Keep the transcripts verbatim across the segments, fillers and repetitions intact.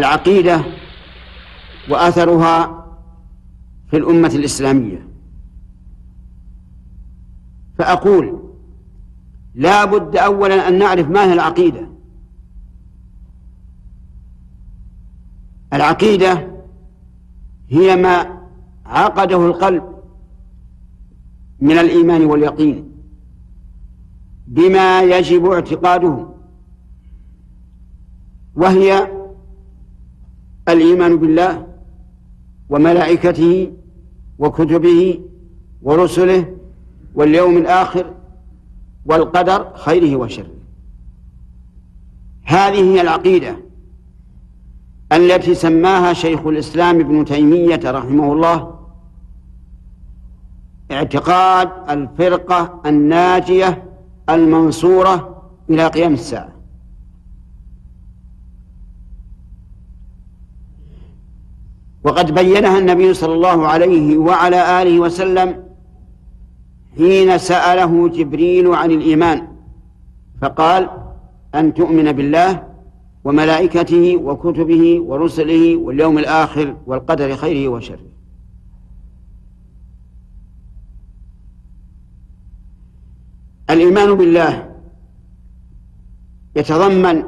العقيدة وأثرها في الأمة الإسلامية، فأقول لا بد أولا أن نعرف ما هي العقيدة. العقيدة هي ما عقده القلب من الإيمان واليقين بما يجب اعتقاده، وهي الإيمان بالله وملائكته وكتبه ورسله واليوم الآخر والقدر خيره وشره. هذه هي العقيدة التي سماها شيخ الإسلام ابن تيمية رحمه الله اعتقاد الفرقة الناجية المنصورة إلى قيام الساعة. وقد بينها النبي صلى الله عليه وعلى آله وسلم حين سأله جبريل عن الإيمان فقال: أن تؤمن بالله وملائكته وكتبه ورسله واليوم الآخر والقدر خيره وشره. الإيمان بالله يتضمن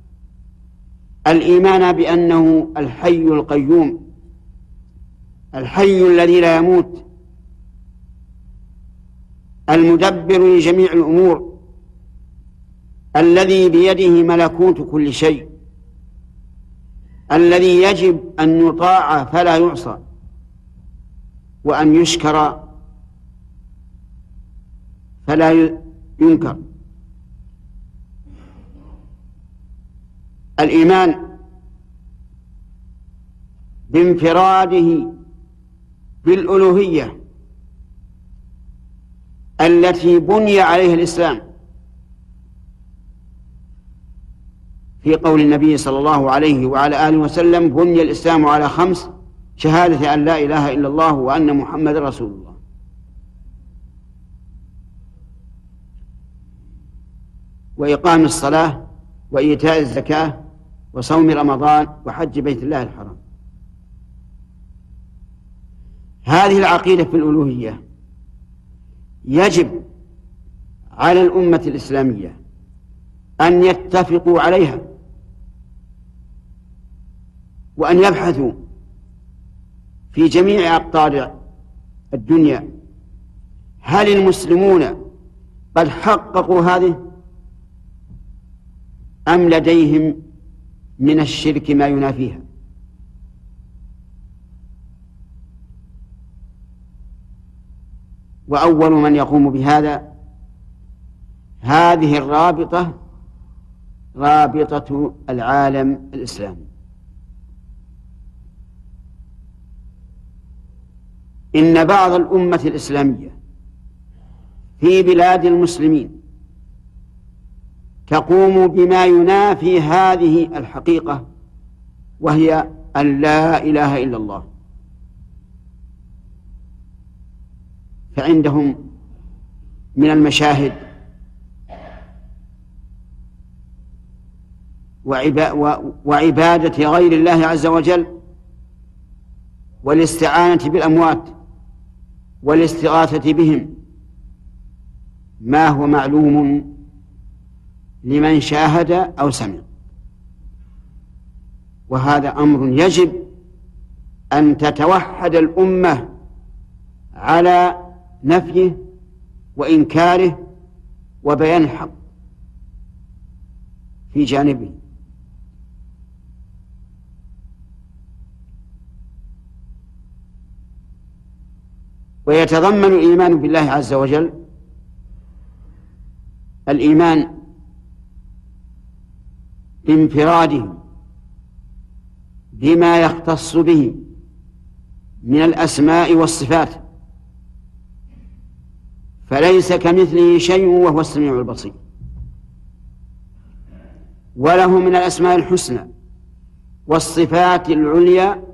الإيمان بأنه الحي القيوم، الحي الذي لا يموت، المدبر لجميع الأمور، الذي بيده ملكوت كل شيء، الذي يجب أن يطاع فلا يعصى، وأن يشكر فلا ينكر. الإيمان بانفراده بالألوهية التي بني عليها الإسلام في قول النبي صلى الله عليه وعلى آله وسلم: بني الإسلام على خمس: شهادة أن لا إله إلا الله وأن محمد رسول الله. وإقام الصلاة وإيتاء الزكاة وصوم رمضان وحج بيت الله الحرام. هذه العقيدة في الألوهية يجب على الأمة الإسلامية أن يتفقوا عليها وأن يبحثوا في جميع أقطار الدنيا هل المسلمون قد حققوا هذه أم لديهم من الشرك ما ينافيها. وأول من يقوم بهذا هذه الرابطة، رابطة العالم الإسلامي. إن بعض الأمة الإسلامية في بلاد المسلمين تقوم بما ينافي هذه الحقيقة، وهي أن لا إله إلا الله، فعندهم من المشاهد وعبادة غير الله عز وجل والاستعانة بالأموات والاستغاثة بهم ما هو معلوم لمن شاهد أو سمع، وهذا أمر يجب أن تتوحد الأمة على نفيه وإنكاره وبيان الحق في جانبه. ويتضمن الإيمان بالله عز وجل الإيمان بانفراده بما يختص به من الأسماء والصفات، فليس كمثله شيء وهو السميع البصير، وله من الأسماء الحسنى والصفات العليا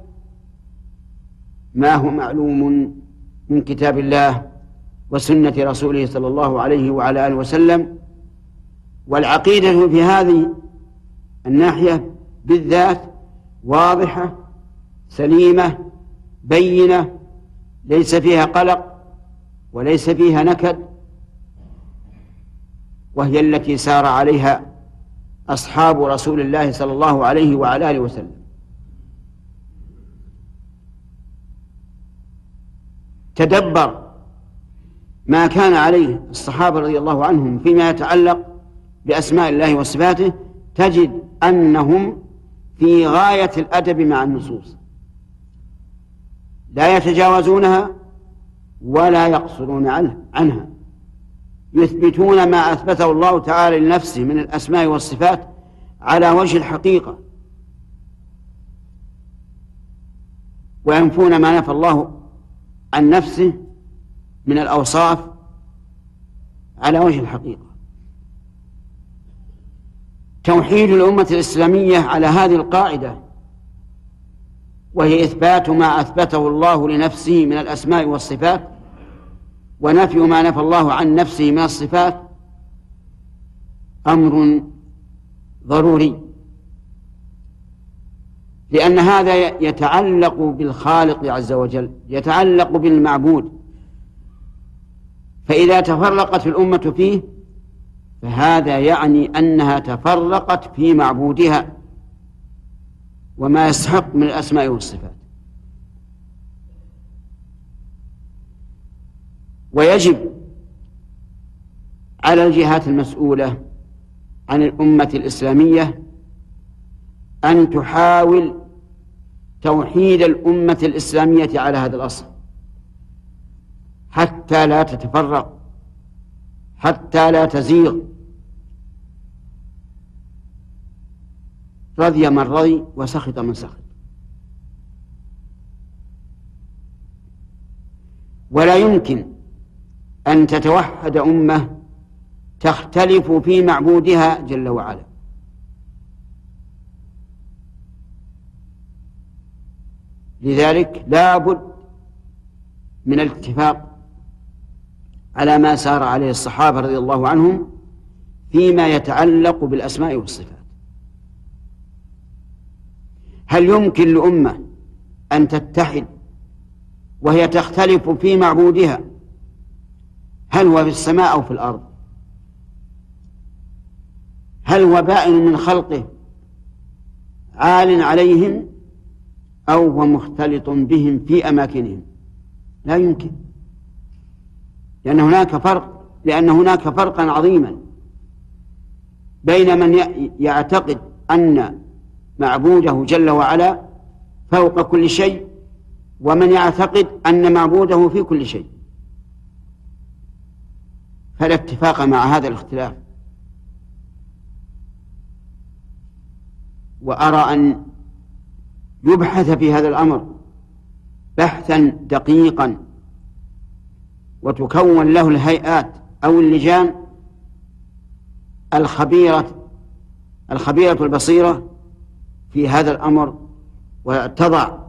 ما هو معلوم من كتاب الله وسنة رسوله صلى الله عليه وعلى آله وسلم. والعقيدة في هذه الناحية بالذات واضحة سليمة بينة، ليس فيها قلق وليس فيها نكد، وهي التي سار عليها أصحاب رسول الله صلى الله عليه وعلى آله وسلم. تدبر ما كان عليه الصحابة رضي الله عنهم فيما يتعلق بأسماء الله وصفاته، تجد أنهم في غاية الأدب مع النصوص، لا يتجاوزونها ولا يقصرون عنها، يثبتون ما أثبته الله تعالى لنفسه من الأسماء والصفات على وجه الحقيقة، وينفون ما نفى الله عن نفسه من الأوصاف على وجه الحقيقة. توحيد الأمة الإسلامية على هذه القاعدة، وهي إثبات ما أثبته الله لنفسه من الأسماء والصفات، ونفي ما نفى الله عن نفسه من الصفات، أمر ضروري، لأن هذا يتعلق بالخالق عز وجل، يتعلق بالمعبود، فإذا تفرقت الأمة فيه فهذا يعني أنها تفرقت في معبودها وما يستحق من الأسماء والصفات. ويجب على الجهات المسؤولة عن الأمة الإسلامية أن تحاول توحيد الأمة الإسلامية على هذا الأصل حتى لا تتفرق، حتى لا تزيغ. رضي من رضي وسخط من سخط. ولا يمكن أن تتوحد أمة تختلف في معبودها جل وعلا، لذلك لا بد من الاتفاق على ما سار عليه الصحابة رضي الله عنهم فيما يتعلق بالأسماء والصفات. هل يمكن لأمة أن تتحد وهي تختلف في معبودها، هل هو في السماء أو في الأرض؟ هل هو بائن من خلقه عال عليهم أو هو مختلط بهم في أماكنهم؟ لا يمكن، لأن هناك فرق لأن هناك فرقا عظيما بين من يعتقد أن معبوده جل وعلا فوق كل شيء ومن يعتقد أن معبوده في كل شيء، فلا اتفاق مع هذا الاختلاف. وأرى أن يبحث في هذا الأمر بحثا دقيقا، وتكون له الهيئات أو اللجان الخبيرة الخبيرة البصيرة في هذا الأمر، وتضع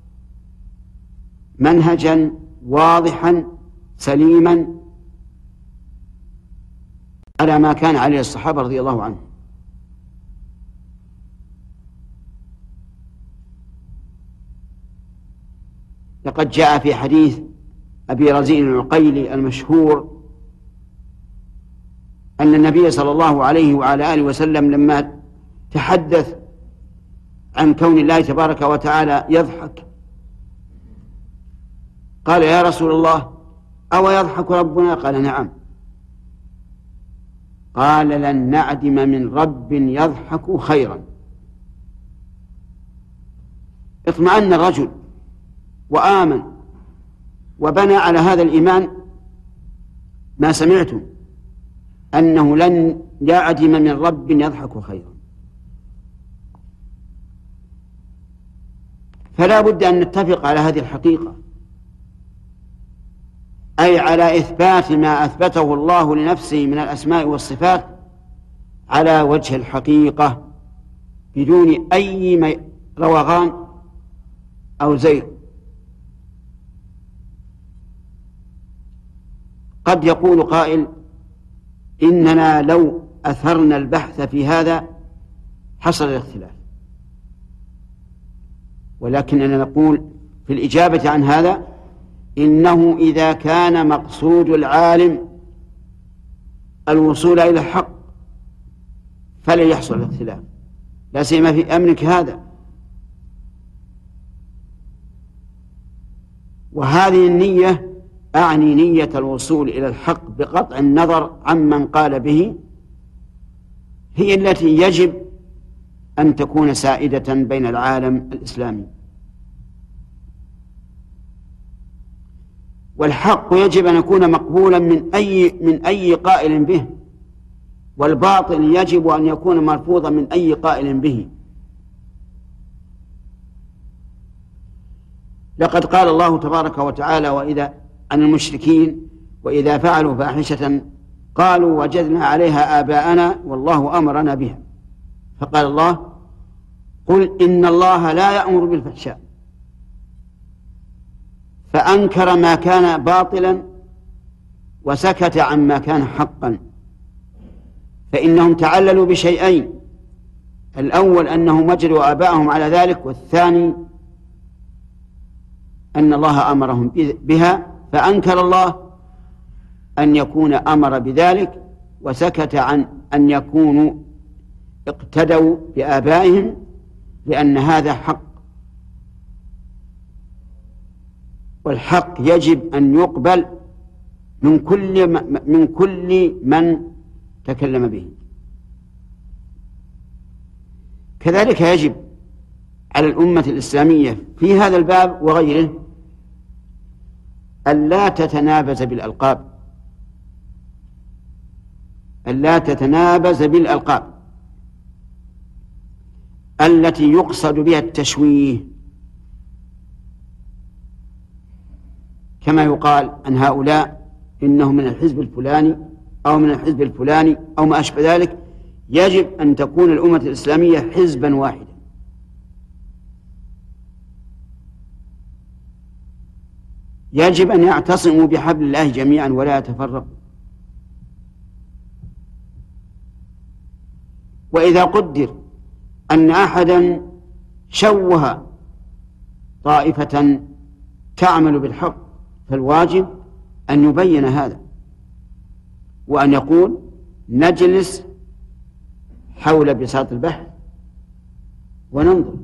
منهجا واضحا سليما على ما كان عليه الصحابة رضي الله عنهم. لقد جاء في حديث أبي رزين العقيلي المشهور أن النبي صلى الله عليه وعلى آله وسلم لما تحدث عن كون الله تبارك وتعالى يضحك قال: يا رسول الله، أو يضحك ربنا؟ قال: نعم. قال: لن نعدم من رب يضحك خيرا. اطمأن الرجل وآمن وبنى على هذا الإيمان ما سمعتم أنه لن يعدم من رب يضحك خيرا. فلا بد أن نتفق على هذه الحقيقة، أي على إثبات ما أثبته الله لنفسه من الأسماء والصفات على وجه الحقيقة بدون أي روغان أو زيغ. قد يقول قائل: إننا لو أثرنا البحث في هذا حصل الاختلاف. ولكننا نقول في الإجابة عن هذا إنه إذا كان مقصود العالم الوصول إلى الحق فلن يحصل الاختلاف، لا سيما في أمرك هذا. وهذه النية أعني نية الوصول إلى الحق بقطع النظر عمن قال به، هي التي يجب أن تكون سائدة بين العالم الإسلامي. والحق يجب أن يكون مقبولا من أي من أي قائل به، والباطل يجب أن يكون مرفوضا من أي قائل به. لقد قال الله تبارك وتعالى وإذا عن المشركين وإذا فعلوا فاحشة قالوا وجدنا عليها آباءنا والله أمرنا بها، فقال الله قل إن الله لا يأمر بالفحشاء، فأنكر ما كان باطلا وسكت عما كان حقا. فإنهم تعللوا بشيئين: الأول أنهم وجدوا آباءهم على ذلك، والثاني أن الله أمرهم بها، فأنكر الله أن يكون أمر بذلك وسكت عن أن يكونوا اقتدوا بآبائهم، لأن هذا حق، والحق يجب أن يقبل من كل من كل من تكلم به. كذلك يجب على الأمة الإسلامية في هذا الباب وغيره ألا تتنابز بالألقاب، ألا تتنابز بالألقاب التي يقصد بها التشويه، كما يقال عن هؤلاء إنهم من الحزب الفلاني أو من الحزب الفلاني أو ما أشبه ذلك. يجب أن تكون الأمة الإسلامية حزبا واحدا، يجب أن يعتصموا بحبل الله جميعا ولا يتفرقوا. وإذا قدر أن أحدا شوه طائفة تعمل بالحق فالواجب أن يبين هذا، وأن يقول نجلس حول بساط البحث وننظر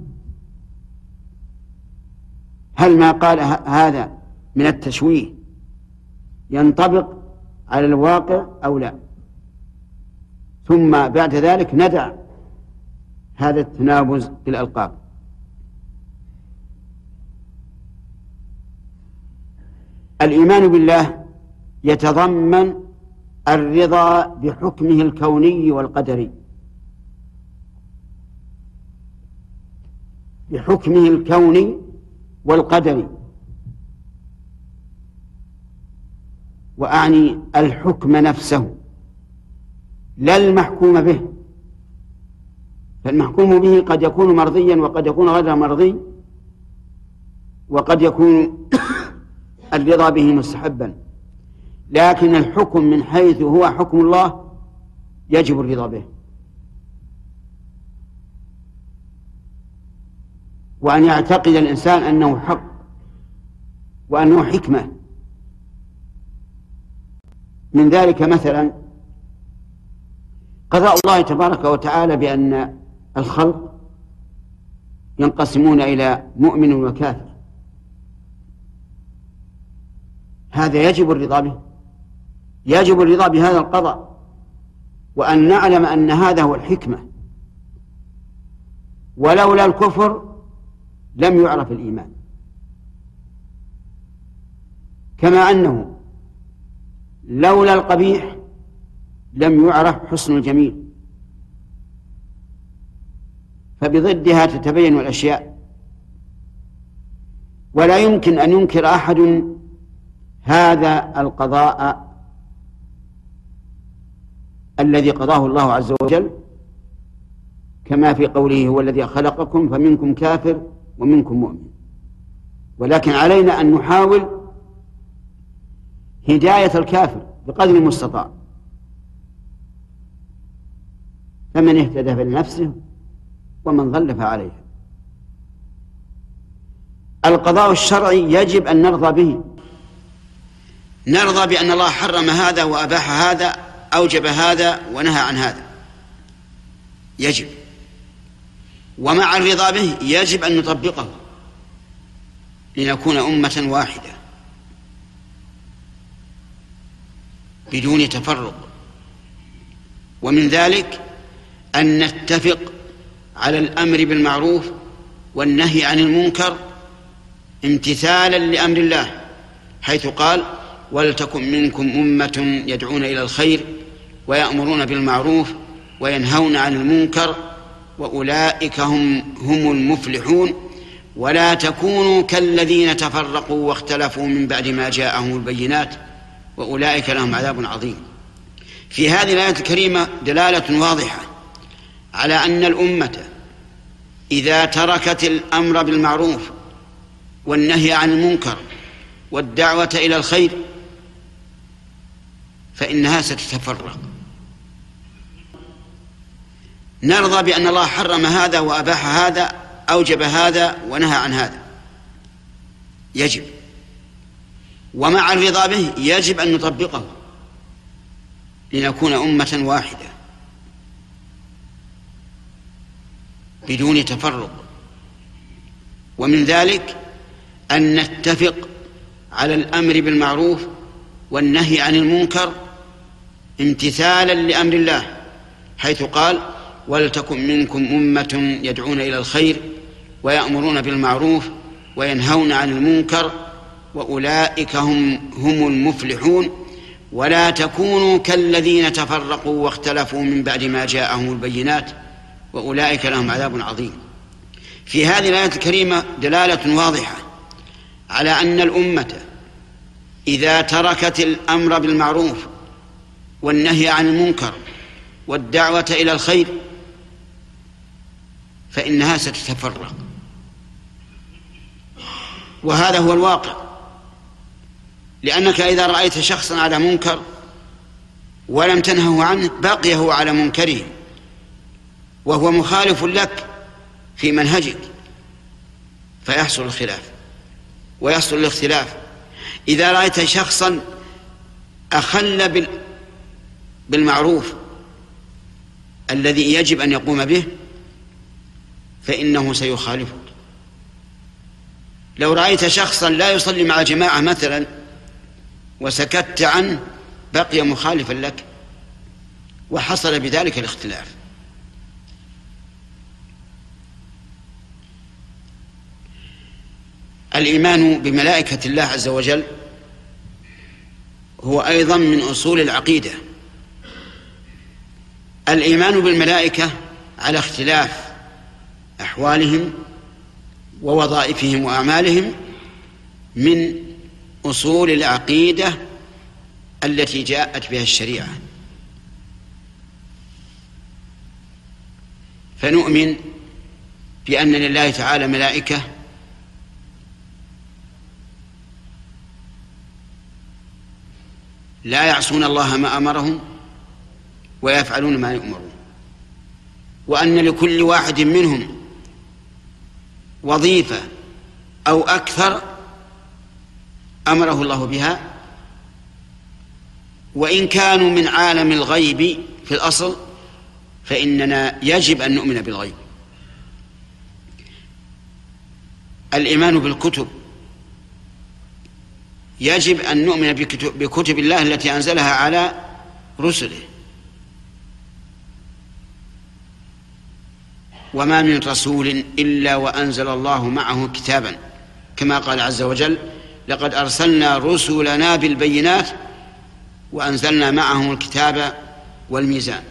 هل ما قال هذا من التشويه ينطبق على الواقع أو لا، ثم بعد ذلك ندع هذا التنابز بالألقاب. الإيمان بالله يتضمن الرضا بحكمه الكوني والقدري، بحكمه الكوني والقدري، وأعني الحكم نفسه لا المحكوم به، فالمحكوم به قد يكون مرضيا وقد يكون غير مرضي، وقد يكون الرضا به مستحبا، لكن الحكم من حيث هو حكم الله يجب الرضا به. وأن يعتقد الإنسان أنه حق وأنه حكمة. من ذلك مثلا قضاء الله تبارك وتعالى بأن الخلق ينقسمون إلى مؤمن وكافر، هذا يجب الرضا به، يجب الرضا بهذا القضاء، وأن نعلم أن هذا هو الحكمة، ولولا الكفر لم يعرف الإيمان، كما أنه لولا القبيح لم يعرف حسن الجميل، فبضدها تتبين الأشياء. ولا يمكن أن ينكر أحد هذا القضاء الذي قضاه الله عز وجل، كما في قوله هو الذي خلقكم فمنكم كافر ومنكم مؤمن. ولكن علينا أن نحاول هداية الكافر بقدر المستطاع، فمن اهتدى فلنفسه ومن ضل فعليها. القضاء الشرعي يجب أن نرضى به، نرضى بأن الله حرم هذا وأباح هذا، أوجب هذا ونهى عن هذا، يجب. ومع الرضا به يجب أن نطبقه لنكون أمة واحدة بدون تفرق. ومن ذلك أن نتفق على الأمر بالمعروف والنهي عن المنكر امتثالا لأمر الله، حيث قال: ولتكن منكم أمة يدعون إلى الخير ويأمرون بالمعروف وينهون عن المنكر وأولئك هم هم المفلحون ولا تكونوا كالذين تفرقوا واختلفوا من بعد ما جاءهم البينات وأولئك لهم عذاب عظيم. في هذه الآية الكريمة دلالة واضحة على أن الأمة إذا تركت الأمر بالمعروف والنهي عن المنكر والدعوة إلى الخير فإنها ستتفرق. نرضى بأن الله حرم هذا وأباح هذا، أوجب هذا ونهى عن هذا، يجب. ومع الرضا به يجب أن نطبقه لنكون أمة واحدة بدون تفرق. ومن ذلك أن نتفق على الأمر بالمعروف والنهي عن المنكر امتثالا لأمر الله، حيث قال: ولتكن منكم أمة يدعون إلى الخير ويأمرون بالمعروف وينهون عن المنكر وأولئك هم هم المفلحون ولا تكونوا كالذين تفرقوا واختلفوا من بعد ما جاءهم البينات وأولئك لهم عذاب عظيم. في هذه الآية الكريمة دلالة واضحة على أن الأمة إذا تركت الأمر بالمعروف والنهي عن المنكر والدعوة إلى الخير فإنها ستتفرق، وهذا هو الواقع. لأنك إذا رأيت شخصا على منكر ولم تنهه عنه بقي هو على منكره وهو مخالف لك في منهجك، فيحصل الخلاف ويحصل الاختلاف. إذا رأيت شخصا أخل بالمعروف الذي يجب أن يقوم به فإنه سيخالفك. لو رأيت شخصا لا يصلي مع جماعة مثلا وسكت عنه بقي مخالفا لك، وحصل بذلك الاختلاف. الإيمان بملائكة الله عز وجل هو أيضا من أصول العقيدة. الإيمان بالملائكة على اختلاف أحوالهم ووظائفهم وأعمالهم من أصول العقيدة التي جاءت بها الشريعة. فنؤمن بأن لله تعالى ملائكة لا يعصون الله ما أمرهم ويفعلون ما يؤمرون، وأن لكل واحد منهم وظيفة أو أكثر أمره الله بها، وإن كانوا من عالم الغيب في الأصل فإننا يجب أن نؤمن بالغيب. الإيمان بالكتب يجب أن نؤمن بكتب, بكتب الله التي أنزلها على رسله. وما من رسول إلا وأنزل الله معه كتابا، كما قال عز وجل: لقد أرسلنا رسلنا بالبينات وأنزلنا معهم الكتاب والميزان.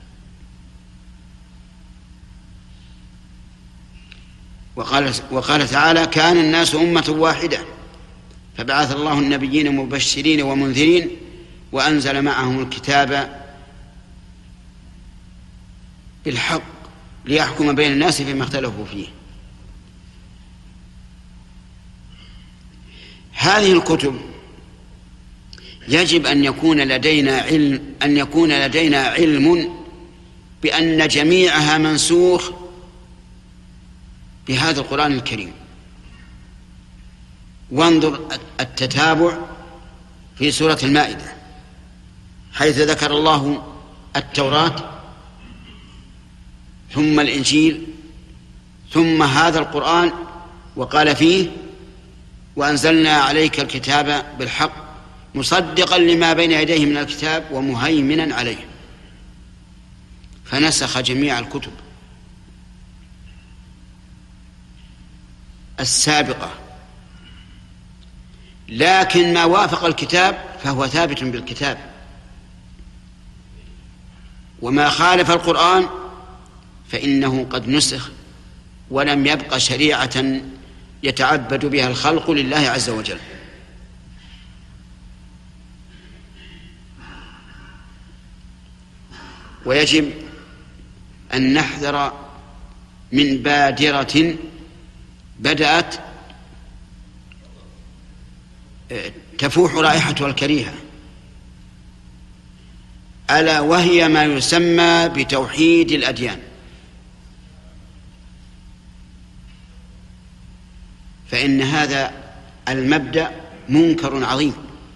وقال, وقال تعالى: كان الناس أمة واحدة فبعث الله النبيين مبشرين ومنذرين وأنزل معهم الكتاب بالحق ليحكم بين الناس فيما اختلفوا فيه. هذه الكتب يجب أن يكون لدينا علم أن يكون لدينا علم بأن جميعها منسوخ بهذا القرآن الكريم، وانظر التتابع في سورة المائدة حيث ذكر الله التوراة ثم الإنجيل ثم هذا القرآن، وقال فيه: وأنزلنا عليك الكتاب بالحق مصدقا لما بين يديه من الكتاب ومهيمنا عليه، فنسخ جميع الكتب السابقة، لكن ما وافق الكتاب فهو ثابت بالكتاب، وما خالف القرآن فإنه قد نسخ ولم يبق شريعة يتعبد بها الخلق لله عز وجل. ويجب أن نحذر من بادرة بدأت تفوح رائحتها الكريهة، ألا وهي ما يسمى بتوحيد الأديان. فإن هذا المبدأ منكر عظيم،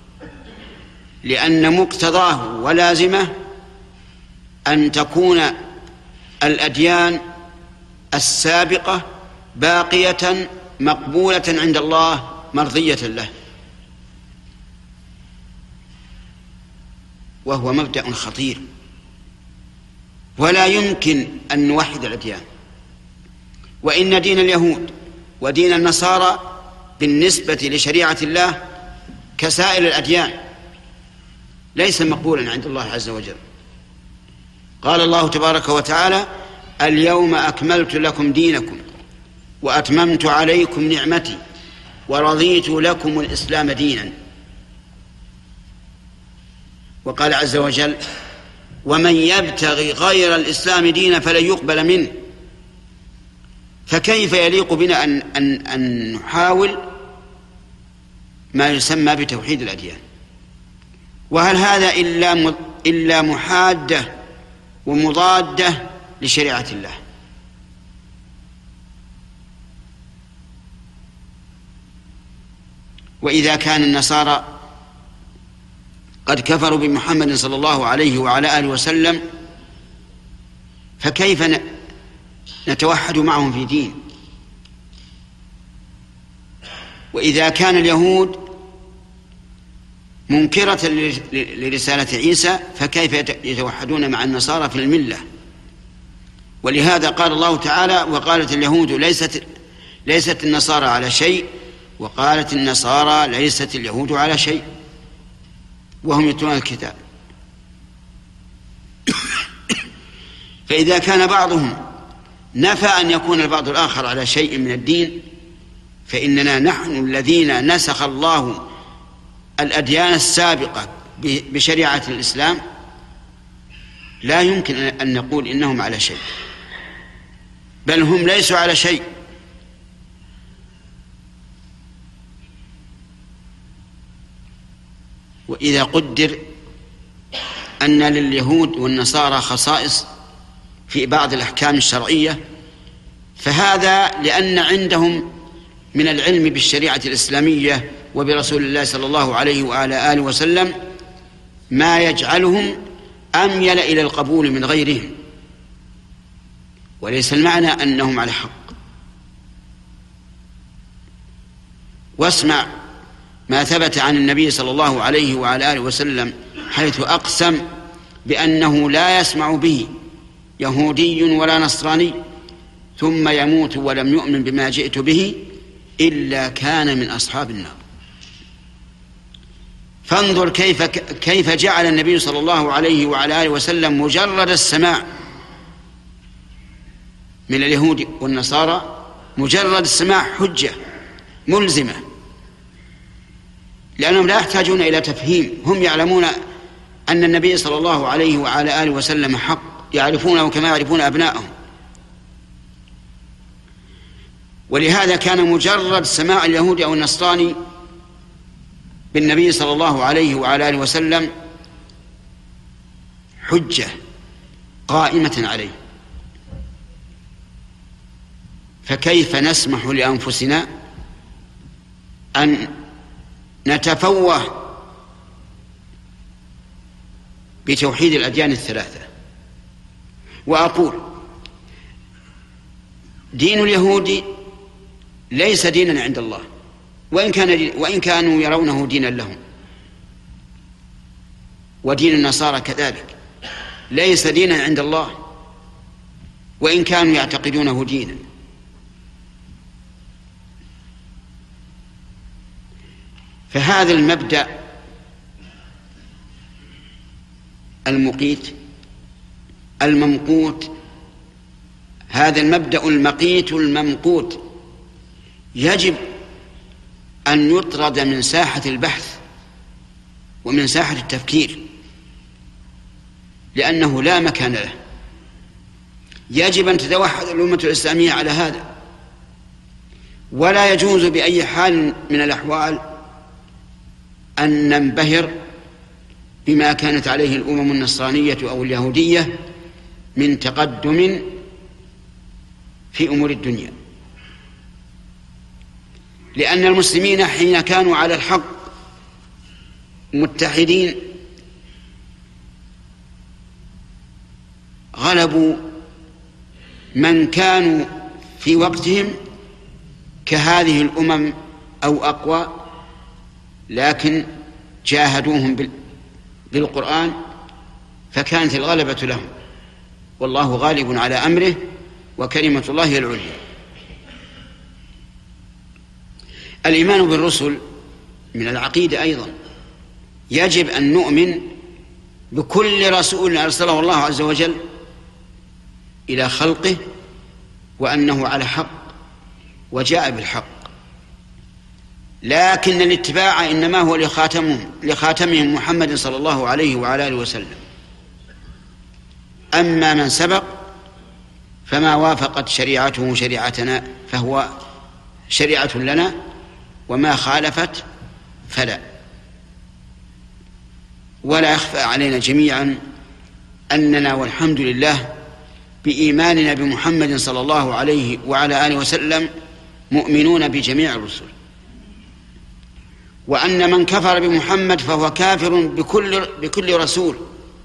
لأن مقتضاه ولازمه أن تكون الأديان السابقة باقية مقبولة عند الله مرضية له، وهو مبدأ خطير، ولا يمكن أن نوحد الأديان. وإن دين اليهود ودين النصارى بالنسبة لشريعة الله كسائر الأديان ليس مقبولا عند الله عز وجل. قال الله تبارك وتعالى: اليوم أكملت لكم دينكم وأتممت عليكم نعمتي ورضيت لكم الإسلام دينا. وقال عز وجل: ومن يبتغي غير الإسلام دينا فلن يقبل منه. فكيف يليق بنا أن, أن, أن نحاول ما يسمى بتوحيد الأديان؟ وهل هذا إلا, إلا محادة ومضادة لشريعة الله؟ وإذا كان النصارى قد كفروا بمحمد صلى الله عليه وعلى آله وسلم، فكيف نتوحد معهم في دين؟ وإذا كان اليهود منكرة لرسالة عيسى، فكيف يتوحدون مع النصارى في الملة؟ ولهذا قال الله تعالى: وقالت اليهود ليست ليست النصارى على شيء، وقالت النصارى ليست اليهود على شيء، وهم يتلون الكتاب. فإذا كان بعضهم نفى أن يكون البعض الآخر على شيء من الدين، فإننا نحن الذين نسخ الله الأديان السابقة بشريعة الإسلام لا يمكن أن نقول إنهم على شيء، بل هم ليسوا على شيء. وإذا قدر أن لليهود والنصارى خصائص في بعض الأحكام الشرعية، فهذا لأن عندهم من العلم بالشريعة الإسلامية وبرسول الله صلى الله عليه وعلى آله وسلم ما يجعلهم أميل إلى القبول من غيرهم، وليس المعنى أنهم على حق. واسمع ما ثبت عن النبي صلى الله عليه وعلى آله وسلم حيث أقسم بأنه لا يسمع به يهودي ولا نصراني ثم يموت ولم يؤمن بما جئت به إلا كان من أصحاب النار. فانظر كيف كيف جعل النبي صلى الله عليه وعلى آله وسلم مجرد السماع من اليهود والنصارى، مجرد السماع حجة ملزمة، لأنهم لا يحتاجون إلى تفهيم، هم يعلمون أن النبي صلى الله عليه وعلى آله وسلم حق، يعرفونه كما يعرفون أبنائهم. ولهذا كان مجرد سماع اليهودي أو النصراني بالنبي صلى الله عليه وعلى آله وسلم حجة قائمة عليه. فكيف نسمح لأنفسنا أن نتفوه بتوحيد الأديان الثلاثة. وأقول دين اليهود ليس دينا عند الله، وإن كان وإن كانوا يرونه دينا لهم، ودين النصارى كذلك ليس دينا عند الله وإن كانوا يعتقدونه دينا. فهذا المبدأ المقيت الممقوت، هذا المبدأ المقيت الممقوت يجب أن يطرد من ساحة البحث ومن ساحة التفكير، لأنه لا مكان له. يجب أن تتوحد الأمة الإسلامية على هذا، ولا يجوز بأي حال من الأحوال أن ننبهر بما كانت عليه الأمم النصرانية أو اليهودية من تقدم في أمور الدنيا، لأن المسلمين حين كانوا على الحق متحدين غلبوا من كانوا في وقتهم كهذه الأمم أو أقوى، لكن جاهدوهم بالقرآن فكانت الغلبة لهم، والله غالب على أمره وكلمة الله هي العليا. الإيمان بالرسل من العقيدة أيضا، يجب أن نؤمن بكل رسول أرسله الله عز وجل إلى خلقه وأنه على حق وجاء بالحق، لكن الاتباع إنما هو لخاتمهم لخاتمهم محمد صلى الله عليه وعلى آله وسلم. أما من سبق فما وافقت شريعته شريعتنا فهو شريعة لنا، وما خالفت فلا. ولا يخفى علينا جميعا أننا والحمد لله بإيماننا بمحمد صلى الله عليه وعلى آله وسلم مؤمنون بجميع الرسل، وأن من كفر بمحمد فهو كافر بكل بكل رسول،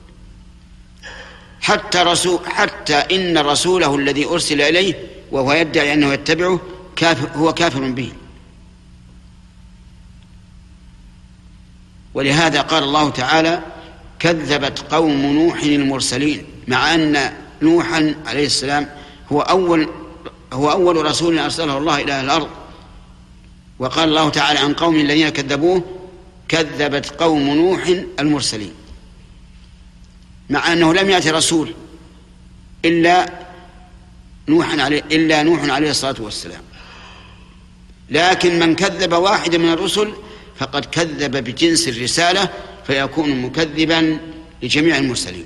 حتى رسول حتى إن رسوله الذي أرسل إليه وهو يدعي أنه يتبعه كافر هو كافر به. ولهذا قال الله تعالى: كذبت قوم نوح المرسلين، مع أن نوحا عليه السلام هو أول هو أول رسول أرسله الله إلى الأرض. وقال الله تعالى عن قوم الذين كذبوه: كذبت قوم نوح المرسلين، مع أنه لم يأتي رسول إلا نوح عليه إلا نوح عليه الصلاة والسلام. لكن من كذب واحد من الرسل فقد كذب بجنس الرسالة، فيكون مكذبا لجميع المرسلين.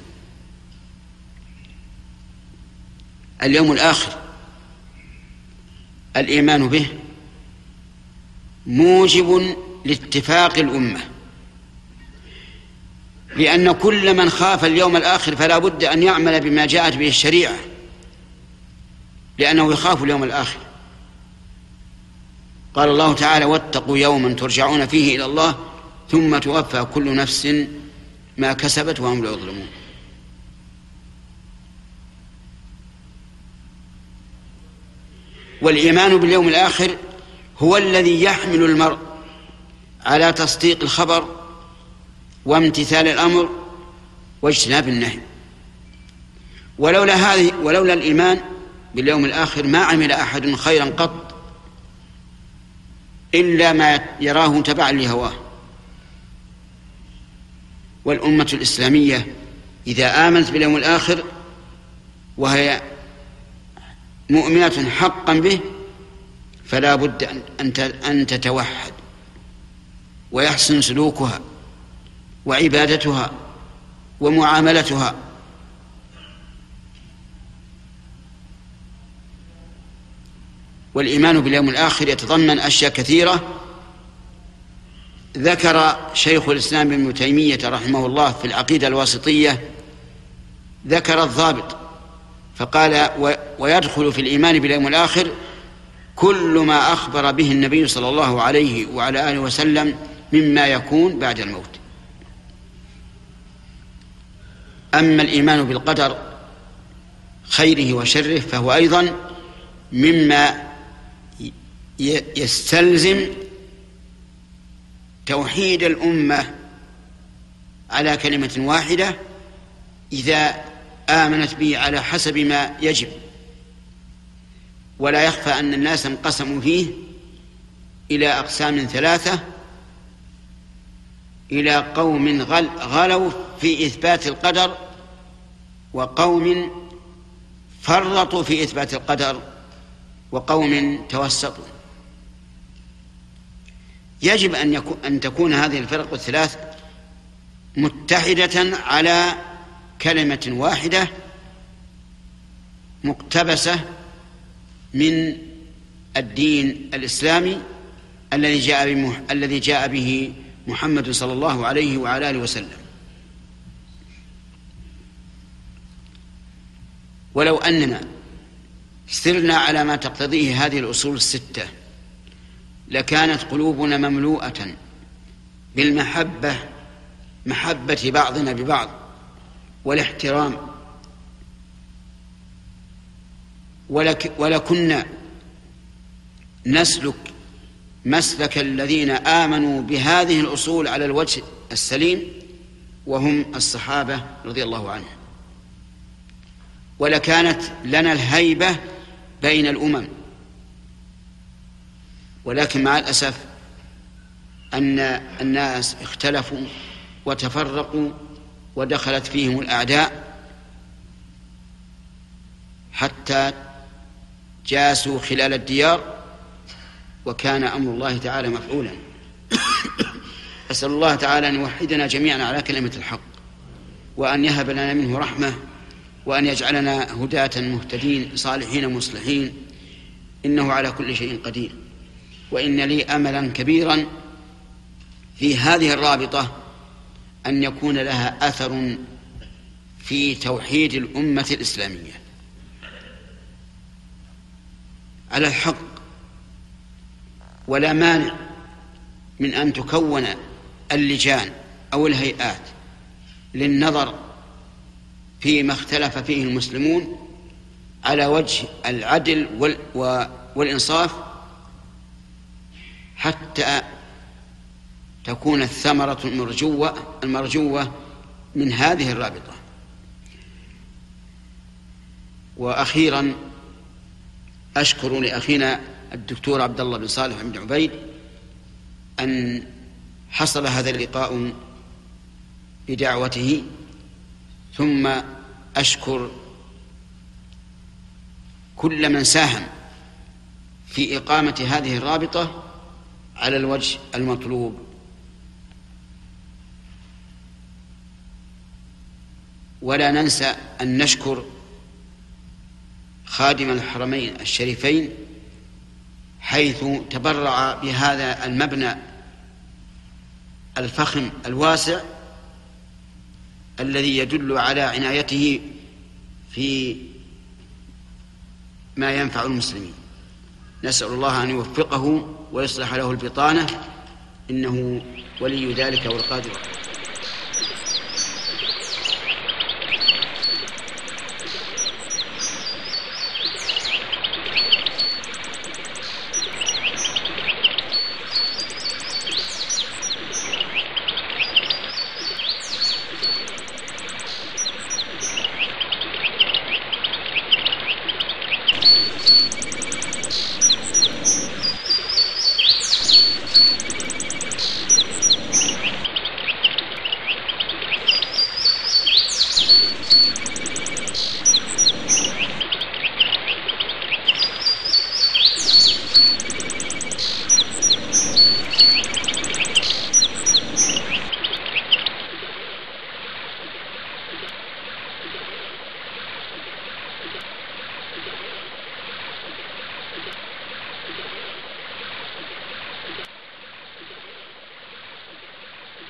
اليوم الآخر الإيمان به موجب لاتفاق الأمة، لأن كل من خاف اليوم الآخر فلا بد أن يعمل بما جاءت به الشريعة، لأنه يخاف اليوم الآخر. قال الله تعالى: واتقوا يوما ترجعون فيه إلى الله ثم توفى كل نفس ما كسبت وهم لا يظلمون. والإيمان باليوم الآخر هو الذي يحمل المرء على تصديق الخبر وامتثال الأمر واجتناب النهي. ولولا هذه ولولا الإيمان باليوم الآخر ما عمل أحد خيرا قط إلا ما يراه تبعا لهواه. والأمة الإسلامية إذا آمنت باليوم الآخر وهي مؤمنة حقا به فلا بد أن تتوحد ويحسن سلوكها وعبادتها ومعاملتها. والإيمان باليوم الآخر يتضمن أشياء كثيرة. ذكر شيخ الإسلام ابن تيمية رحمه الله في العقيدة الواسطية، ذكر الضابط فقال: ويدخل في الإيمان باليوم الآخر كل ما أخبر به النبي صلى الله عليه وعلى آله وسلم مما يكون بعد الموت. أما الإيمان بالقدر خيره وشره فهو أيضا مما يستلزم توحيد الأمة على كلمة واحدة إذا آمنت به على حسب ما يجب. ولا يخفى أن الناس انقسموا فيه إلى أقسام ثلاثة: إلى قوم غل غلوا في إثبات القدر، وقوم فرطوا في إثبات القدر، وقوم توسطوا. يجب أن, يكون أن تكون هذه الفرق الثلاث متحدة على كلمة واحدة مقتبسة من الدين الإسلامي الذي جاء بمح... الذي جاء به محمد صلى الله عليه وعلى آله وسلم. ولو أننا سرنا على ما تقتضيه هذه الأصول الستة لكانت قلوبنا مملوءة بالمحبة، محبة بعضنا ببعض، والاحترام، ولك ولكنا نسلك مسلك الذين آمنوا بهذه الأصول على الوجه السليم وهم الصحابة رضي الله عنهم، ولكانت لنا الهيبة بين الأمم. ولكن مع الأسف أن الناس اختلفوا وتفرقوا ودخلت فيهم الأعداء حتى جاسوا خلال الديار، وكان أمر الله تعالى مفعولا. أسأل الله تعالى أن يوحدنا جميعا على كلمة الحق، وأن يهب لنا منه رحمة، وأن يجعلنا هداة مهتدين صالحين مصلحين، إنه على كل شيء قدير. وإن لي أملا كبيرا في هذه الرابطة أن يكون لها أثر في توحيد الأمة الإسلامية على الحق. ولا مانع من أن تكون اللجان أو الهيئات للنظر فيما اختلف فيه المسلمون على وجه العدل والإنصاف، حتى تكون الثمرة المرجوة المرجوة من هذه الرابطة. وأخيرا أشكر لأخينا الدكتور عبد الله بن صالح بن عبيد أن حصل هذا اللقاء بدعوته، ثم أشكر كل من ساهم في إقامة هذه الرابطة على الوجه المطلوب. ولا ننسى أن نشكر خادم الحرمين الشريفين حيث تبرع بهذا المبنى الفخم الواسع الذي يدل على عنايته في ما ينفع المسلمين. نسأل الله أن يوفقه ويصلح له البطانة، إنه ولي ذلك والقادر.